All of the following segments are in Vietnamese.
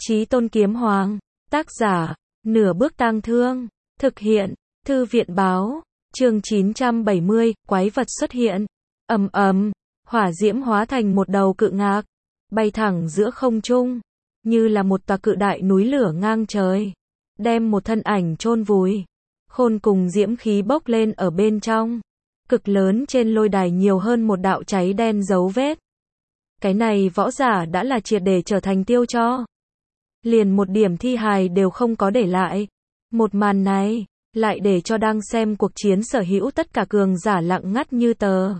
Chí Tôn Kiếm Hoàng, tác giả, Nửa Bước Tang Thương, thực hiện, Thư viện báo, chương 970, quái vật xuất hiện, ầm ầm, hỏa diễm hóa thành một đầu cự ngạc, bay thẳng giữa không trung, như là một tòa cự đại núi lửa ngang trời, đem một thân ảnh chôn vùi, khôn cùng diễm khí bốc lên ở bên trong, cực lớn trên lôi đài nhiều hơn một đạo cháy đen dấu vết. Cái này võ giả đã là triệt để trở thành tiêu tro. Liền một điểm thi hài đều không có để lại. Một màn này, lại để cho đang xem cuộc chiến sở hữu tất cả cường giả lặng ngắt như tờ.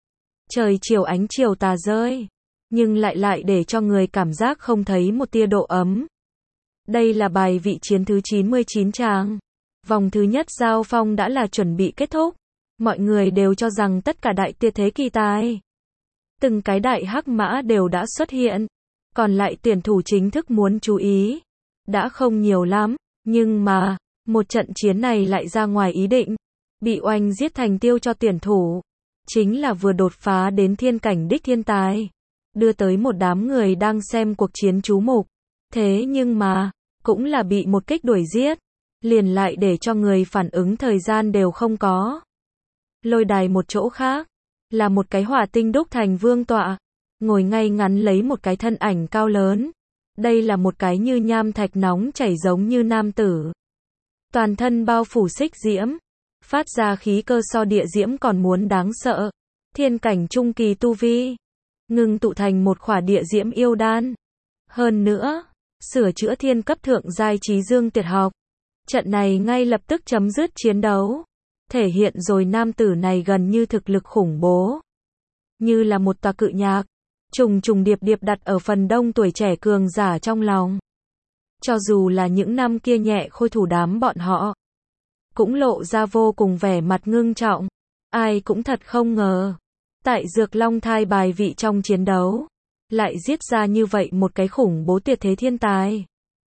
Trời chiều ánh chiều tà rơi, nhưng lại để cho người cảm giác không thấy một tia độ ấm. Đây là bài vị chiến thứ 99 tràng. Vòng thứ nhất giao phong đã là chuẩn bị kết thúc. Mọi người đều cho rằng tất cả đại tuyệt thế kỳ tài. Từng cái đại hắc mã đều đã xuất hiện. Còn lại tuyển thủ chính thức muốn chú ý. Đã không nhiều lắm, nhưng mà, một trận chiến này lại ra ngoài ý định. Bị oanh giết thành tiêu cho tuyển thủ. Chính là vừa đột phá đến thiên cảnh đích thiên tài. Đưa tới một đám người đang xem cuộc chiến chú mục. Thế nhưng mà, cũng là bị một kích đuổi giết. Liền lại để cho người phản ứng thời gian đều không có. Lôi đài một chỗ khác, là một cái hỏa tinh đúc thành vương tọa. Ngồi ngay ngắn lấy một cái thân ảnh cao lớn. Đây là một cái như nham thạch nóng chảy giống như nam tử. Toàn thân bao phủ xích diễm. Phát ra khí cơ so địa diễm còn muốn đáng sợ. Thiên cảnh trung kỳ tu vi. Ngừng tụ thành một khỏa địa diễm yêu đan. Hơn nữa, sửa chữa thiên cấp thượng giai trí dương tuyệt học. Trận này ngay lập tức chấm dứt chiến đấu. Thể hiện rồi nam tử này gần như thực lực khủng bố. Như là một tòa cự nhạc. Trùng trùng điệp điệp đặt ở phần đông tuổi trẻ cường giả trong lòng. Cho dù là những năm kia nhẹ khôi thủ đám bọn họ. Cũng lộ ra vô cùng vẻ mặt ngưng trọng. Ai cũng thật không ngờ. Tại Dược Long thai bài vị trong chiến đấu. Lại giết ra như vậy một cái khủng bố tuyệt thế thiên tài.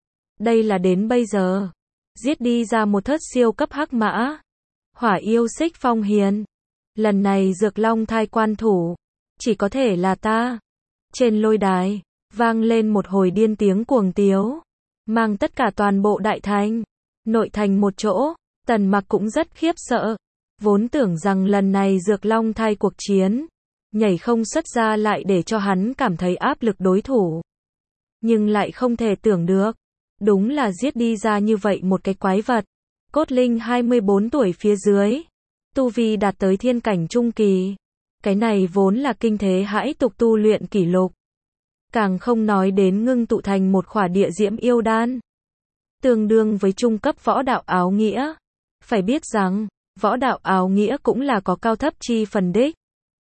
Đây là đến bây giờ. Giết đi ra một thất siêu cấp hắc mã. Hỏa yêu xích phong hiền. Lần này Dược Long thai quan thủ. Chỉ có thể là ta. Trên lôi đài, vang lên một hồi điên tiếng cuồng tiếu. Mang tất cả toàn bộ đại thành. Nội thành một chỗ, Tần Mặc cũng rất khiếp sợ. Vốn tưởng rằng lần này Dược Long thai cuộc chiến. Nhảy không xuất ra lại để cho hắn cảm thấy áp lực đối thủ. Nhưng lại không thể tưởng được. Đúng là giết đi ra như vậy một cái quái vật. Cốt linh 24 tuổi phía dưới. Tu vi đạt tới thiên cảnh trung kỳ. Cái này vốn là kinh thế hãi tục tu luyện kỷ lục. Càng không nói đến ngưng tụ thành một khỏa địa diễm yêu đan. Tương đương với trung cấp võ đạo áo nghĩa. Phải biết rằng, võ đạo áo nghĩa cũng là có cao thấp chi phần đích.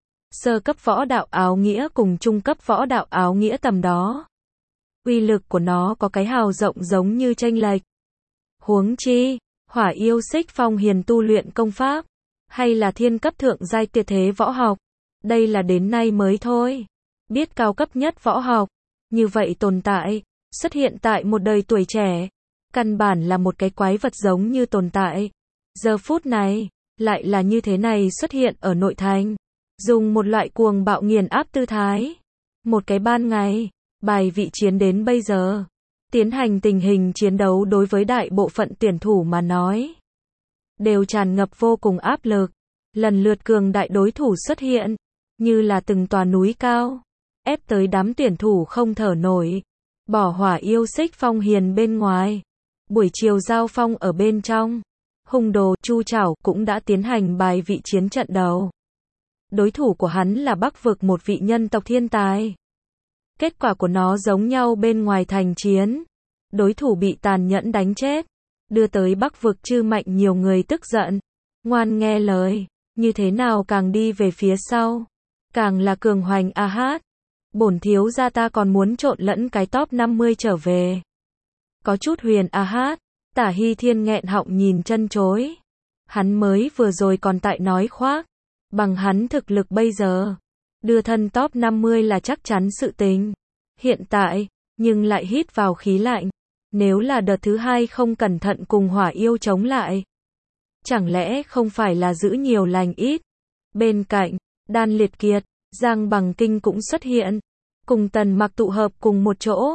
Sơ cấp võ đạo áo nghĩa cùng trung cấp võ đạo áo nghĩa tầm đó. Uy lực của nó có cái hào rộng giống như chênh lệch. Huống chi, hỏa yêu xích phong hiền tu luyện công pháp. Hay là thiên cấp thượng giai tuyệt thế võ học. Đây là đến nay mới thôi. Biết cao cấp nhất võ học. Như vậy tồn tại. Xuất hiện tại một đời tuổi trẻ. Căn bản là một cái quái vật giống như tồn tại. Giờ phút này. Lại là như thế này xuất hiện ở nội thành. Dùng một loại cuồng bạo nghiền áp tư thái. Một cái ban ngày. Bài vị chiến đến bây giờ. Tiến hành tình hình chiến đấu đối với đại bộ phận tuyển thủ mà nói. Đều tràn ngập vô cùng áp lực. Lần lượt cường đại đối thủ xuất hiện. Như là từng tòa núi cao. Ép tới đám tuyển thủ không thở nổi. Bỏ hỏa yêu xích phong hiền bên ngoài. Buổi chiều giao phong ở bên trong. Hung đồ Chu Trảo cũng đã tiến hành bài vị chiến trận đầu. Đối thủ của hắn là Bắc vực một vị nhân tộc thiên tài. Kết quả của nó giống nhau bên ngoài thành chiến. Đối thủ bị tàn nhẫn đánh chết. Đưa tới Bắc vực chư mạnh nhiều người tức giận. Ngoan nghe lời. Như thế nào càng đi về phía sau. Càng là cường hoành a hát. Bổn thiếu gia ta còn muốn trộn lẫn cái top 50 trở về. Có chút huyền a hát. Tả Hy Thiên nghẹn họng nhìn chân chối. Hắn mới vừa rồi còn tại nói khoác. Bằng hắn thực lực bây giờ. Đưa thân top 50 là chắc chắn sự tình. Hiện tại, nhưng lại hít vào khí lạnh. Nếu là đợt thứ hai không cẩn thận cùng hỏa yêu chống lại. Chẳng lẽ không phải là giữ nhiều lành ít. Bên cạnh, Đan Liệt Kiệt, Giang Bằng Kinh cũng xuất hiện. Cùng Tần Mặc tụ hợp cùng một chỗ.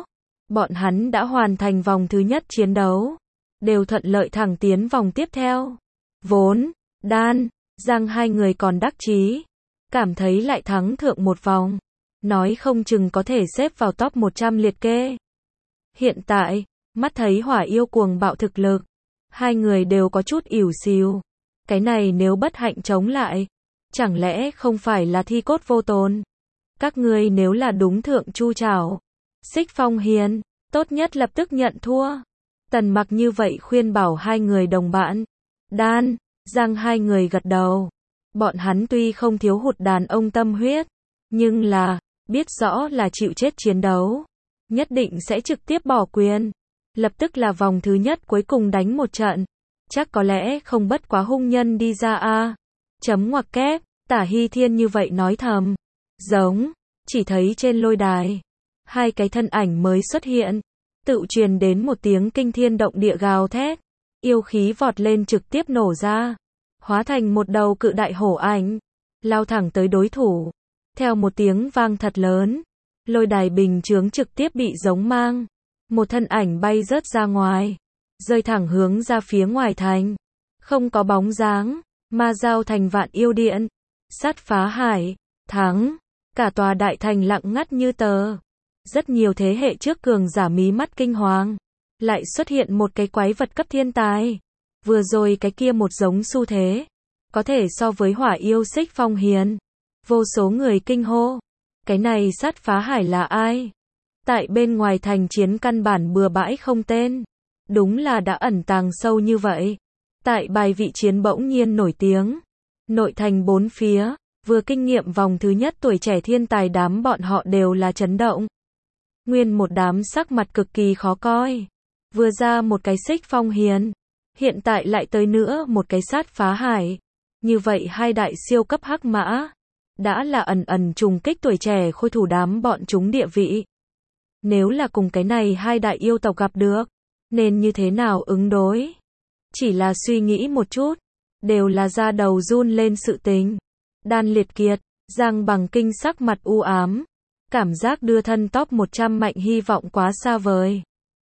bọn hắn đã hoàn thành vòng thứ nhất chiến đấu, đều thuận lợi thẳng tiến vòng tiếp theo. Vốn, Đan, Giang hai người còn đắc chí, cảm thấy lại thắng thượng một vòng, nói không chừng có thể xếp vào top 100 liệt kê. Hiện tại, mắt thấy Hỏa Yêu cuồng bạo thực lực, hai người đều có chút ỉu xìu. Cái này nếu bất hạnh chống lại, chẳng lẽ không phải là thi cốt vô tồn? Các ngươi nếu là đúng thượng Chu Trảo, Xích Phong Hiền, tốt nhất lập tức nhận thua. Tần Mặc như vậy khuyên bảo hai người đồng bạn. Đan, Giang hai người gật đầu. Bọn hắn tuy không thiếu hụt đàn ông tâm huyết, nhưng là, biết rõ là chịu chết chiến đấu, nhất định sẽ trực tiếp bỏ quyền. Lập tức là vòng thứ nhất cuối cùng đánh một trận. Chắc có lẽ không bất quá hung nhân đi ra a. Chấm ngoặc kép, Tả Hy Thiên như vậy nói thầm. Giống, chỉ thấy trên lôi đài, hai cái thân ảnh mới xuất hiện, tự truyền đến một tiếng kinh thiên động địa gào thét, yêu khí vọt lên trực tiếp nổ ra, hóa thành một đầu cự đại hổ ảnh, lao thẳng tới đối thủ. Theo một tiếng vang thật lớn, lôi đài bình chướng trực tiếp bị giống mang, một thân ảnh bay rớt ra ngoài, rơi thẳng hướng ra phía ngoài thành, không có bóng dáng. Ma giao thành Vạn Yêu Điện, sát phá hải, thắng, cả tòa đại thành lặng ngắt như tờ. Rất nhiều thế hệ trước cường giả mí mắt kinh hoàng, lại xuất hiện một cái quái vật cấp thiên tài. Vừa rồi cái kia một giống xu thế, có thể so với Hỏa Yêu Xích Phong Hiền. Vô số người kinh hô, cái này sát phá hải là ai? Tại bên ngoài thành chiến căn bản bừa bãi không tên, đúng là đã ẩn tàng sâu như vậy. Tại bài vị chiến bỗng nhiên nổi tiếng, nội thành bốn phía, vừa kinh nghiệm vòng thứ nhất tuổi trẻ thiên tài đám bọn họ đều là chấn động. Nguyên một đám sắc mặt cực kỳ khó coi. Vừa ra một cái Xích Phong Hiền, hiện tại lại tới nữa một cái sát phá hải. Như vậy hai đại siêu cấp hắc mã, đã là ẩn ẩn trùng kích tuổi trẻ khôi thủ đám bọn chúng địa vị. Nếu là cùng cái này hai đại yêu tộc gặp được, nên như thế nào ứng đối? Chỉ là suy nghĩ một chút, đều là da đầu run lên sự tình. Đan liệt kiệt, Giang Bằng Kinh sắc mặt u ám, cảm giác đưa thân top 100 mạnh hy vọng quá xa vời.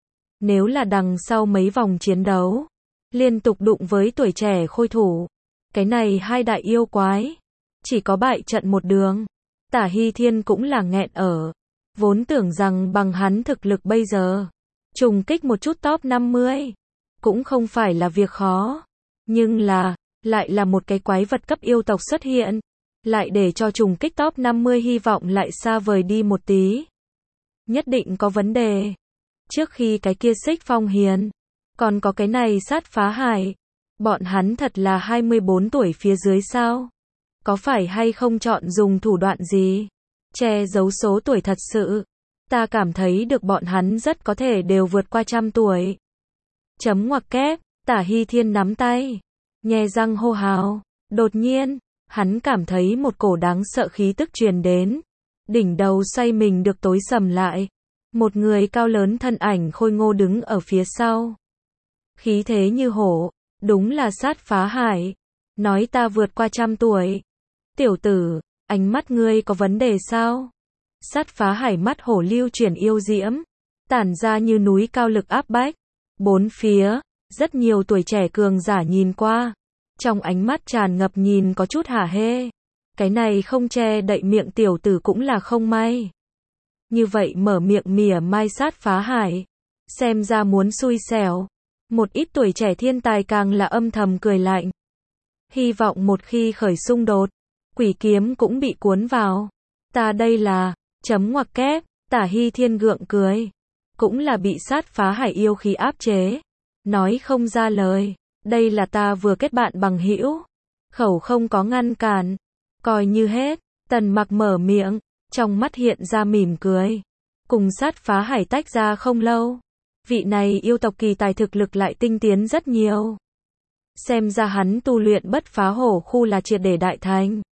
Nếu là đằng sau mấy vòng chiến đấu, liên tục đụng với tuổi trẻ khôi thủ, cái này hai đại yêu quái, chỉ có bại trận một đường. Tả Hy Thiên cũng là nghẹn ở, vốn tưởng rằng bằng hắn thực lực bây giờ, trùng kích một chút top 50. Cũng không phải là việc khó, nhưng là, lại là một cái quái vật cấp yêu tộc xuất hiện, lại để cho trùng kích top 50 hy vọng lại xa vời đi một tí. Nhất định có vấn đề. Trước khi cái kia Xích Phong Hiền, còn có cái này sát phá hải, bọn hắn thật là 24 tuổi phía dưới sao? Có phải hay không chọn dùng thủ đoạn gì? Che giấu số tuổi thật sự. Ta cảm thấy được bọn hắn rất có thể đều vượt qua 100 tuổi. Chấm ngoặc kép, Tả Hy Thiên nắm tay, nhe răng hô hào. Đột nhiên, hắn cảm thấy một cổ đáng sợ khí tức truyền đến. Đỉnh đầu xoay mình được tối sầm lại. Một người cao lớn thân ảnh khôi ngô đứng ở phía sau. Khí thế như hổ, đúng là sát phá hải. Nói ta vượt qua 100 tuổi. Tiểu tử, ánh mắt ngươi có vấn đề sao? Sát phá hải mắt hổ lưu chuyển yêu diễm, tản ra như núi cao lực áp bách. Bốn phía, rất nhiều tuổi trẻ cường giả nhìn qua, trong ánh mắt tràn ngập nhìn có chút hả hê. Cái này không che đậy miệng tiểu tử cũng là không may. Như vậy mở miệng mỉa mai sát phá hải, xem ra muốn xui xẻo. Một ít tuổi trẻ thiên tài càng là âm thầm cười lạnh. Hy vọng một khi khởi xung đột, quỷ kiếm cũng bị cuốn vào. Ta đây là, chấm ngoặc kép, Tả Hy Thiên gượng cười. Cũng là bị sát phá hải yêu khí áp chế. Nói không ra lời. Đây là ta vừa kết bạn bằng hữu. Khẩu không có ngăn cản. Coi như hết. Tần Mặc mở miệng, trong mắt hiện ra mỉm cười. Cùng sát phá hải tách ra không lâu. Vị này yêu tộc kỳ tài thực lực lại tinh tiến rất nhiều. Xem ra hắn tu luyện bất phá hổ khu là triệt để đại thành.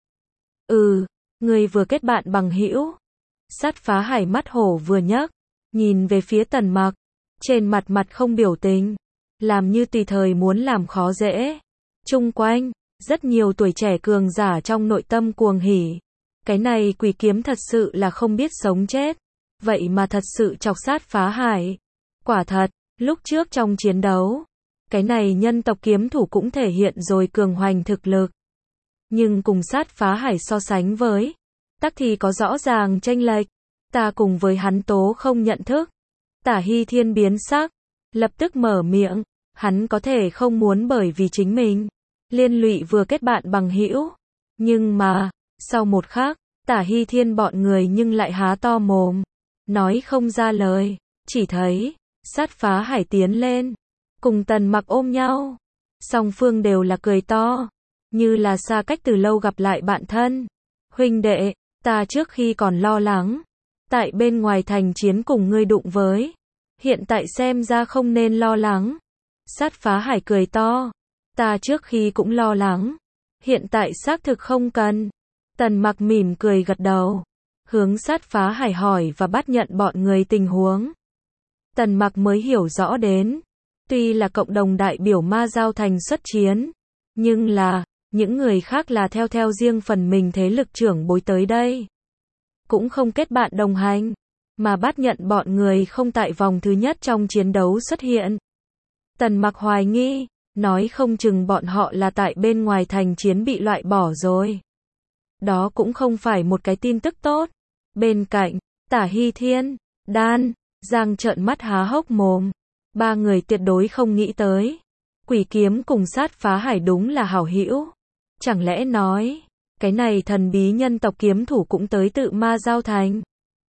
Người vừa kết bạn bằng hữu. Sát phá hải mắt hổ vừa nhấc, nhìn về phía Tần Mặc, trên mặt không biểu tình, làm như tùy thời muốn làm khó dễ. Chung quanh, rất nhiều tuổi trẻ cường giả trong nội tâm cuồng hỉ. Cái này quỷ kiếm thật sự là không biết sống chết. vậy mà thật sự chọc sát Phá Hải. Quả thật, lúc trước trong chiến đấu, cái này nhân tộc kiếm thủ cũng thể hiện rồi cường hoành thực lực. Nhưng cùng sát Phá Hải so sánh với, tắc thì có rõ ràng chênh lệch. Ta cùng với hắn tố không nhận thức. Tả Hy Thiên biến sắc, lập tức mở miệng, hắn có thể không muốn bởi vì chính mình liên lụy vừa kết bạn bằng hữu, nhưng mà, sau một khắc, Tả Hy Thiên bọn người nhưng lại há to mồm, nói không ra lời, chỉ thấy sát Phá Hải tiến lên, cùng Tần Mặc ôm nhau, song phương đều là cười to, như là xa cách từ lâu gặp lại bạn thân. Huynh đệ, ta trước khi còn lo lắng, tại bên ngoài thành chiến cùng ngươi đụng với, hiện tại xem ra không nên lo lắng. Sát Phá Hải cười to, ta trước khi cũng lo lắng, hiện tại xác thực không cần. Tần Mặc mỉm cười gật đầu, hướng sát Phá Hải hỏi và bắt nhận bọn người tình huống. Tần Mặc mới hiểu rõ đến, tuy là cộng đồng đại biểu Ma Giao Thành xuất chiến, nhưng là, những người khác là theo riêng phần mình thế lực trưởng bối tới đây. Cũng không kết bạn đồng hành, mà bắt nhận bọn người không tại vòng thứ nhất trong chiến đấu xuất hiện. Tần Mặc hoài nghi, nói không chừng bọn họ là tại bên ngoài thành chiến bị loại bỏ rồi. Đó cũng không phải một cái tin tức tốt. Bên cạnh, Tả Hy Thiên, Đan, Giang trợn mắt há hốc mồm. Ba người tuyệt đối không nghĩ tới. Quỷ Kiếm cùng sát Phá Hải đúng là hảo hữu. Chẳng lẽ nói, cái này thần bí nhân tộc kiếm thủ cũng tới tự Ma Giao Thành.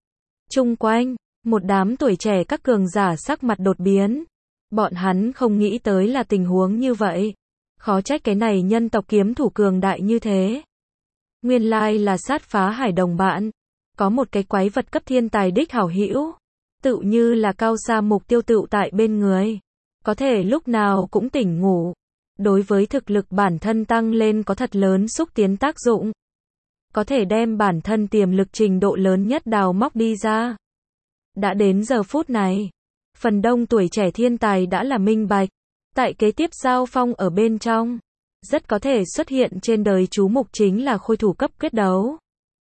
Chung quanh, một đám tuổi trẻ các cường giả sắc mặt đột biến. Bọn hắn không nghĩ tới là tình huống như vậy. Khó trách cái này nhân tộc kiếm thủ cường đại như thế. Nguyên lai là sát Phá Hải đồng bạn. Có một cái quái vật cấp thiên tài đích hảo hữu. Tự như là cao xa mục tiêu tựu tại bên người. Có thể lúc nào cũng tỉnh ngủ. Đối với thực lực bản thân tăng lên có thật lớn xúc tiến tác dụng. Có thể đem bản thân tiềm lực trình độ lớn nhất đào móc đi ra. Đã đến giờ phút này, phần đông tuổi trẻ thiên tài đã là minh bạch. Tại kế tiếp giao phong ở bên trong, rất có thể xuất hiện trên đời chú mục chính là khôi thủ cấp quyết đấu.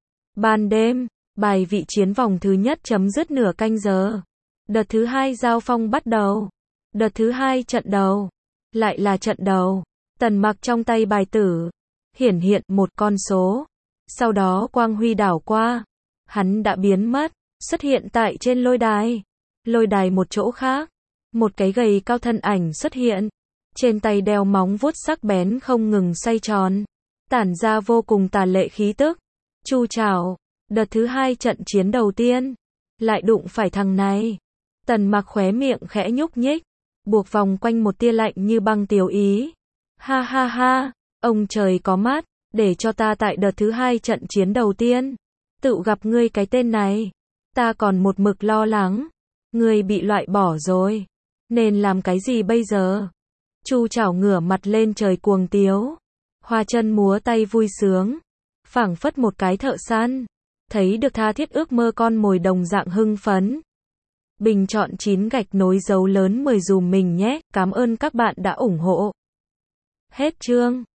Ban đêm, bài vị chiến vòng thứ nhất chấm dứt nửa canh giờ. Đợt thứ hai giao phong bắt đầu. Đợt thứ hai trận đầu. Lại là trận đầu. Tần Mặc trong tay bài tử hiển hiện một con số. Sau đó quang huy đảo qua. Hắn đã biến mất, xuất hiện tại trên lôi đài. Lôi đài một chỗ khác. Một cái gầy cao thân ảnh xuất hiện. Trên tay đeo móng vuốt sắc bén không ngừng xoay tròn. Tản ra vô cùng tà lệ khí tức. Chu Trảo. Đợt thứ hai trận chiến đầu tiên. Lại đụng phải thằng này. Tần Mặc khóe miệng khẽ nhúc nhích. Buộc vòng quanh một tia lạnh như băng tiểu ý. Ha ha ha. Ông trời có mắt. Để cho ta tại đợt thứ hai trận chiến đầu tiên. Tự gặp ngươi cái tên này. Ta còn một mực lo lắng. Ngươi bị loại bỏ rồi. Nên làm cái gì bây giờ? Chu Trảo ngửa mặt lên trời cuồng tiếu. Hoa chân múa tay vui sướng. Phảng phất một cái thợ săn. Thấy được tha thiết ước mơ con mồi đồng dạng hưng phấn. Bình chọn 9 gạch nối dấu lớn 10 dùm mình nhé. Cảm ơn các bạn đã ủng hộ. Hết chương.